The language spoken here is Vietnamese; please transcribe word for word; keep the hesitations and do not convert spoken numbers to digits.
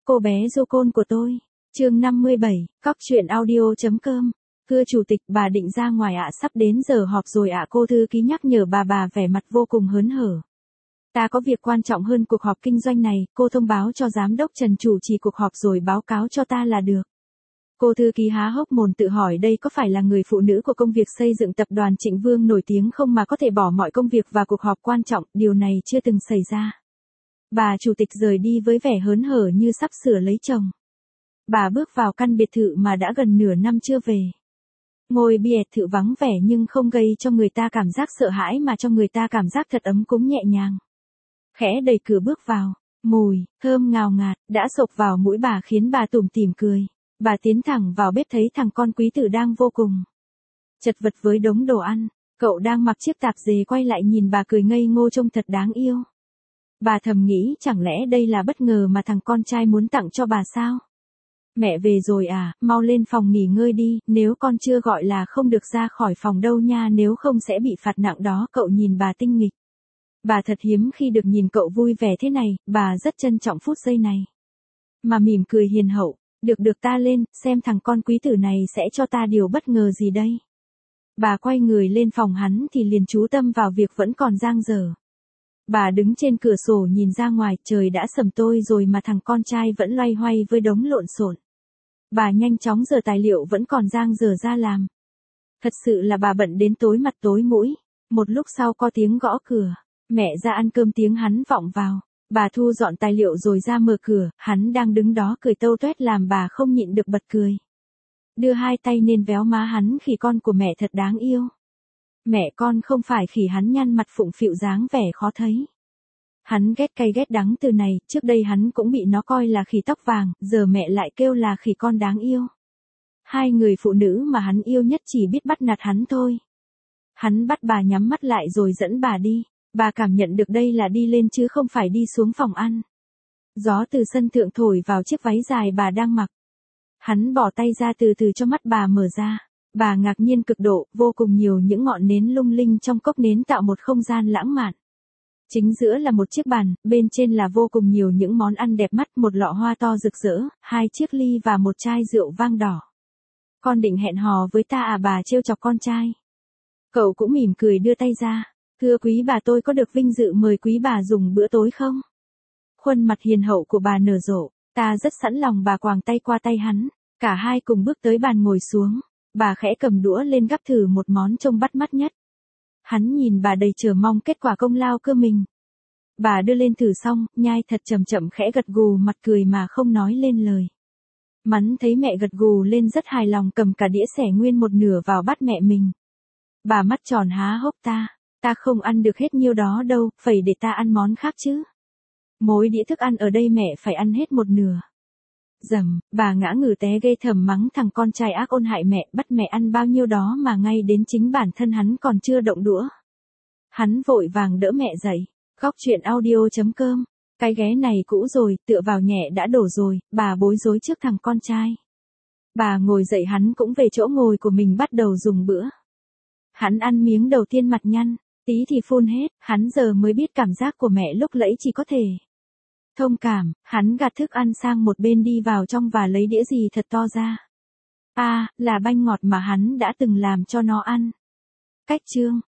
Cô bé du côn của tôi. Chương năm mươi bảy, cóc truyện audio.com. Thưa chủ tịch, bà định ra ngoài ạ, sắp đến giờ họp rồi ạ. Cô thư ký nhắc nhở bà bà vẻ mặt vô cùng hớn hở. Ta có việc quan trọng hơn cuộc họp kinh doanh này, cô thông báo cho giám đốc Trần chủ trì cuộc họp rồi báo cáo cho ta là được. Cô thư ký há hốc mồm tự hỏi đây có phải là người phụ nữ của công việc xây dựng tập đoàn Trịnh Vương nổi tiếng không mà có thể bỏ mọi công việc và cuộc họp quan trọng, điều này chưa từng xảy ra. Bà chủ tịch rời đi với vẻ hớn hở như sắp sửa lấy chồng. Bà bước vào căn biệt thự mà đã gần nửa năm chưa về. Ngôi biệt thự vắng vẻ nhưng không gây cho người ta cảm giác sợ hãi mà cho người ta cảm giác thật ấm cúng nhẹ nhàng. Khẽ đẩy cửa bước vào, mùi, thơm ngào ngạt, đã xộc vào mũi bà khiến bà tủm tỉm cười. Bà tiến thẳng vào bếp thấy thằng con quý tử đang vô cùng chật vật với đống đồ ăn. Cậu đang mặc chiếc tạp dề quay lại nhìn bà cười ngây ngô trông thật đáng yêu. Bà thầm nghĩ chẳng lẽ đây là bất ngờ mà thằng con trai muốn tặng cho bà sao? Mẹ về rồi à, mau lên phòng nghỉ ngơi đi, nếu con chưa gọi là không được ra khỏi phòng đâu nha, nếu không sẽ bị phạt nặng đó. Cậu nhìn bà tinh nghịch. Bà thật hiếm khi được nhìn cậu vui vẻ thế này, bà rất trân trọng phút giây này. Mà mỉm cười hiền hậu, được được ta lên, xem thằng con quý tử này sẽ cho ta điều bất ngờ gì đây. Bà quay người lên phòng hắn thì liền chú tâm vào việc vẫn còn dang dở. Bà đứng trên cửa sổ nhìn ra ngoài, trời đã sầm tối rồi mà thằng con trai vẫn loay hoay với đống lộn xộn. Bà nhanh chóng giở tài liệu vẫn còn dang dở ra làm. Thật sự là bà bận đến tối mặt tối mũi. Một lúc sau có tiếng gõ cửa. Mẹ ra ăn cơm, tiếng hắn vọng vào. Bà thu dọn tài liệu rồi ra mở cửa, hắn đang đứng đó cười tâu toét làm bà không nhịn được bật cười. Đưa hai tay lên véo má hắn, khỉ con của mẹ thật đáng yêu. Mẹ con không phải khỉ, hắn nhăn mặt phụng phịu dáng vẻ khó thấy. Hắn ghét cay ghét đắng từ này, trước đây hắn cũng bị nó coi là khỉ tóc vàng, giờ mẹ lại kêu là khỉ con đáng yêu. Hai người phụ nữ mà hắn yêu nhất chỉ biết bắt nạt hắn thôi. Hắn bắt bà nhắm mắt lại rồi dẫn bà đi. Bà cảm nhận được đây là đi lên chứ không phải đi xuống phòng ăn. Gió từ sân thượng thổi vào chiếc váy dài bà đang mặc. Hắn bỏ tay ra từ từ cho mắt bà mở ra. Bà ngạc nhiên cực độ, vô cùng nhiều những ngọn nến lung linh trong cốc nến tạo một không gian lãng mạn. Chính giữa là một chiếc bàn, bên trên là vô cùng nhiều những món ăn đẹp mắt, một lọ hoa to rực rỡ, hai chiếc ly và một chai rượu vang đỏ. Con định hẹn hò với ta à, bà trêu chọc con trai. Cậu cũng mỉm cười đưa tay ra. Thưa quý bà, tôi có được vinh dự mời quý bà dùng bữa tối không? Khuôn mặt hiền hậu của bà nở rộ, ta rất sẵn lòng. Bà quàng tay qua tay hắn, cả hai cùng bước tới bàn ngồi xuống. Bà khẽ cầm đũa lên gắp thử một món trông bắt mắt nhất. Hắn nhìn bà đầy chờ mong kết quả công lao cơ mình. Bà đưa lên thử xong, nhai thật chậm chậm khẽ gật gù mặt cười mà không nói lên lời. Mắn thấy mẹ gật gù lên rất hài lòng, cầm cả đĩa xẻ nguyên một nửa vào bát mẹ mình. Bà mắt tròn há hốc, ta, ta không ăn được hết nhiêu đó đâu, phải để ta ăn món khác chứ. Mỗi đĩa thức ăn ở đây mẹ phải ăn hết một nửa. Dầm, bà ngã ngửa té ghê thầm mắng thằng con trai ác ôn hại mẹ, bắt mẹ ăn bao nhiêu đó mà ngay đến chính bản thân hắn còn chưa động đũa. Hắn vội vàng đỡ mẹ dậy. Góc truyện audio.com. Cái ghé này cũ rồi, tựa vào nhẹ đã đổ rồi, bà bối rối trước thằng con trai. Bà ngồi dậy, hắn cũng về chỗ ngồi của mình bắt đầu dùng bữa. Hắn ăn miếng đầu tiên mặt nhăn, tí thì phun hết, hắn giờ mới biết cảm giác của mẹ lúc nãy chỉ có thể thông cảm. Hắn gạt thức ăn sang một bên đi vào trong và lấy đĩa gì thật to ra. À, là banh ngọt mà hắn đã từng làm cho nó ăn. Cách chương